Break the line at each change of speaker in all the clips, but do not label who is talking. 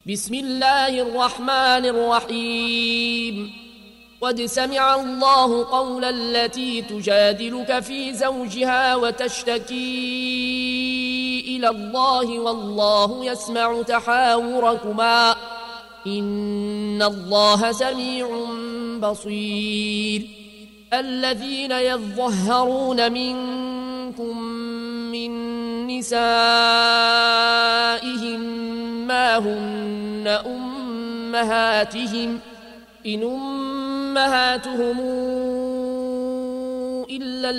بسم الله الرحمن الرحيم قد سمع الله قول التي تجادلك في زوجها وتشتكي إلى الله والله يسمع تحاوركما إن الله سميع بصير الذين يظهرون منكم من نسائهم ما هن أمهاتهم إن أمهاتهم إلا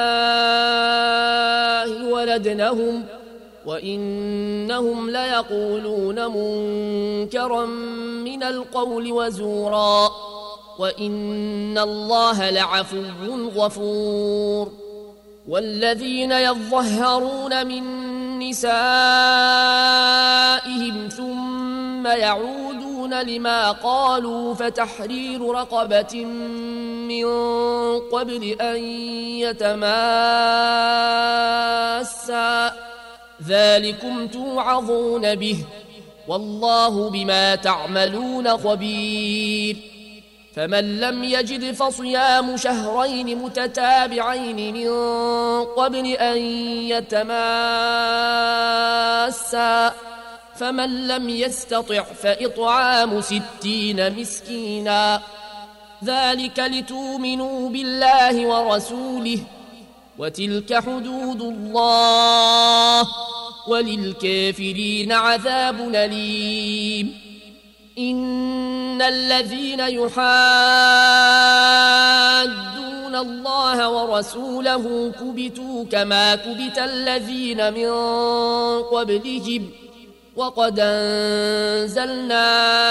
الله ولدنهم وإنهم ليقولون منكرا من القول وزورا وإن الله لعفو غفور والذين يظهرون من نسائهم ثم يعودون لما قالوا فتحرير رقبة من قبل أن يتماسا ذلكم توعظون به والله بما تعملون خبير فمن لم يجد فصيام شهرين متتابعين من قبل أن يتماسا فمن لم يستطع فإطعام 60 مسكينا ذلك لتؤمنوا بالله ورسوله وتلك حدود الله وللكافرين عذاب أليم إن الذين يحادون الله ورسوله كبتوا كما كبت الذين من قبلهم وقد أنزلنا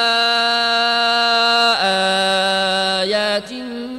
آيات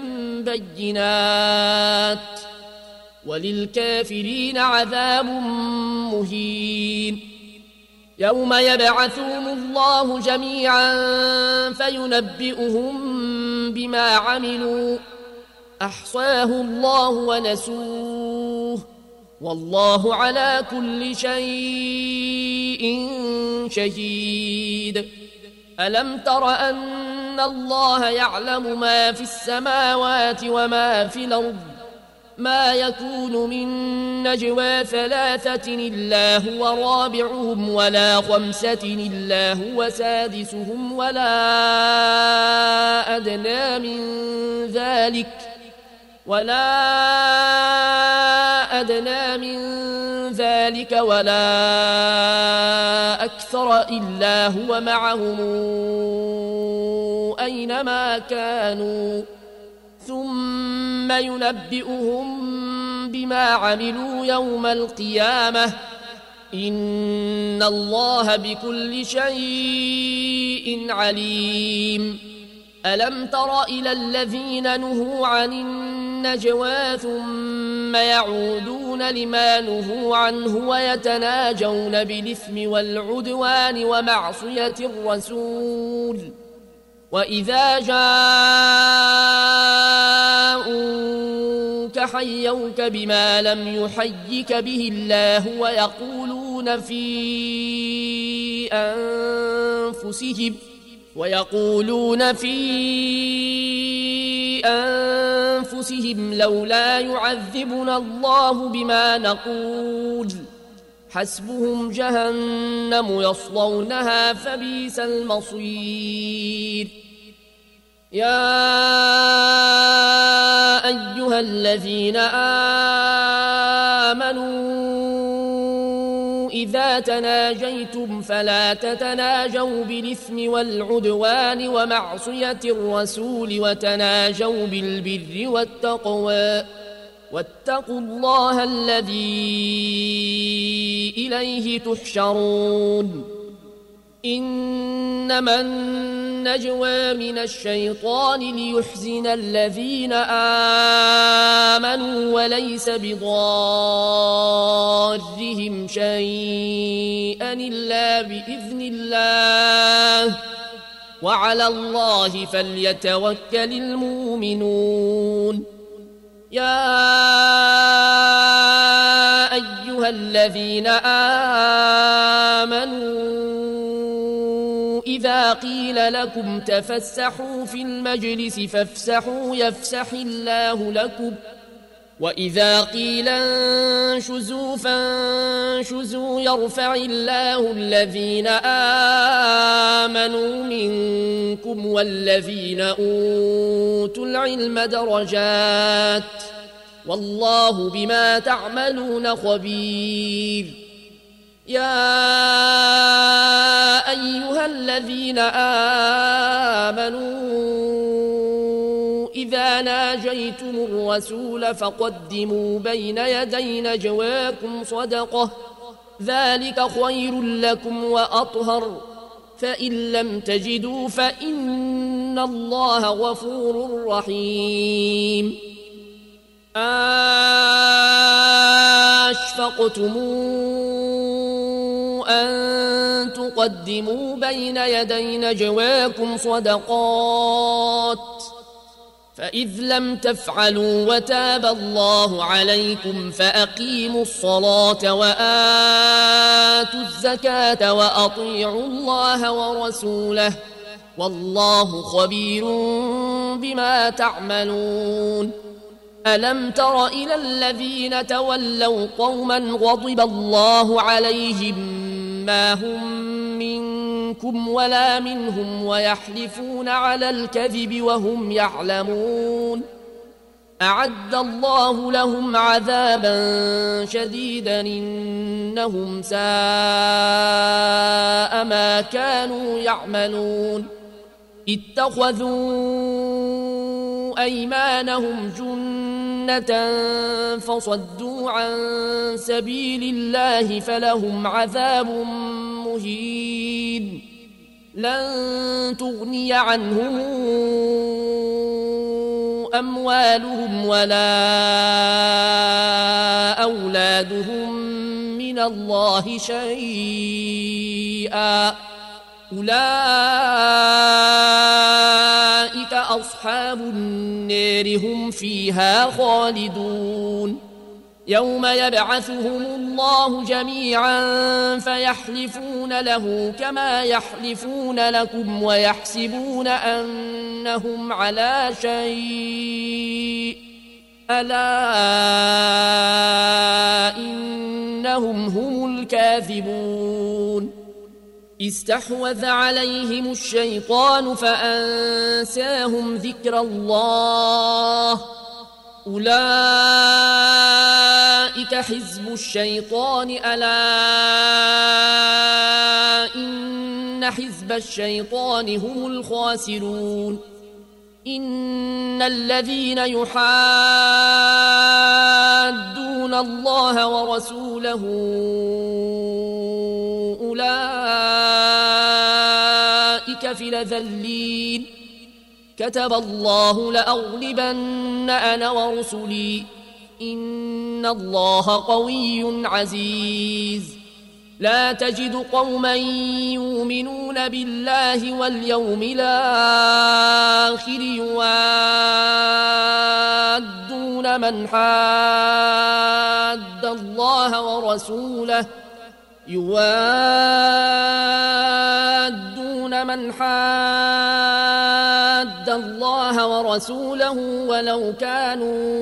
بينات وللكافرين عذاب مهين يوم يبعثهم الله جميعا فينبئهم بما عملوا أحصاه الله ونسوه والله على كل شيء شهيد ألم تر أن الله يعلم ما في السماوات وما في الأرض ما يكون من نجوى 3 إلا هو رابعهم ولا 5 إلا هو سادسهم ولا أدنى من ذلك ولا أكثر إلا هو معهم أينما كانوا ثم ينبئهم بما عملوا يوم القيامة إن الله بكل شيء عليم ألم تر إلى الذين نهوا عن النجوى ثم يعودون لما نهوا عنه ويتناجون بالإثم والعدوان ومعصية الرسول وإذا جاءوك حيوك بما لم يحيك به الله ويقولون في أنفسهم لولا يعذبنا الله بما نقول حسبهم جهنم يصلونها فبئس المصير يا أيها الذين آمنوا إذا تناجيتم فلا تتناجوا بالإثم والعدوان ومعصية الرسول وتناجوا بالبر والتقوى واتقوا الله الذي إليه تحشرون إنما النجوى من الشيطان ليحزن الذين آمنوا وليس بضارهم شيئا إلا بإذن الله وعلى الله فليتوكل المؤمنون يا أيها الذين آمنوا إذا قيل لكم تفسحوا في المجلس فافسحوا يفسح الله لكم وإذا قيل انشزوا فانشزوا يرفع الله الذين آمنوا منكم والذين أوتوا العلم درجات والله بما تعملون خبير. يا أيها الذين آمنوا إذا ناجيتم الرسول فقدموا بين يدي نجواكم صدقة ذلك خير لكم وأطهر فإن لم تجدوا فإن الله غفور رحيم. أشفقتم أن تقدموا بين يدي نجواكم صدقات فإذ لم تفعلوا وتاب الله عليكم فأقيموا الصلاة وآتوا الزكاة وأطيعوا الله ورسوله والله خبير بما تعملون. ألم تر إلى الذين تولوا قوما غضب الله عليهم ما هم منكم ولا منهم ويحلفون على الكذب وهم يعلمون أعد الله لهم عذابا شديدا إنهم ساء ما كانوا يعملون. اتخذوا أيمانهم جنة فصدوا عن سبيل الله فلهم عذاب مهين. لن تغني عنهم أموالهم ولا أولادهم من الله شيئا أولئك أصحاب النار هم فيها خالدون. يوم يبعثهم الله جميعا فيحلفون له كما يحلفون لكم ويحسبون أنهم على شيء ألا إنهم هم الكاذبون. استحوذ عليهم الشيطان فأنساهم ذكر الله أولئك حزب الشيطان ألا إن حزب الشيطان هم الخاسرون. إن الذين يحادون الله ورسوله أولئك في الأذلين. كتب الله لأغلبن أنا ورسلي إن الله قوي عزيز. لا تجد قوما يؤمنون بالله واليوم الآخر يوادون من حاد الله ورسوله ولو كانوا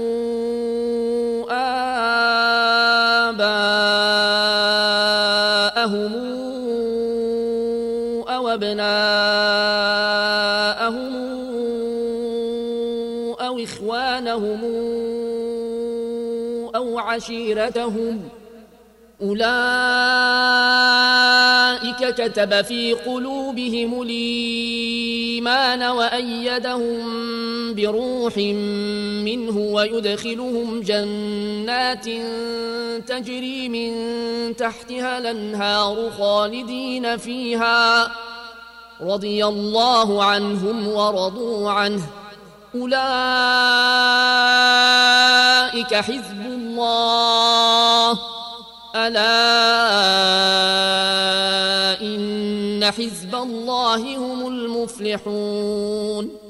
آباءهم أو أبناءهم أو إخوانهم أو عشيرتهم أولئك كتب في قلوبهم الإيمان وأيدهم بروح منه ويدخلهم جنات تجري من تحتها الأنهار خالدين فيها رضي الله عنهم ورضوا عنه أولئك حزب الله ألا إن حزب الله هم المفلحون.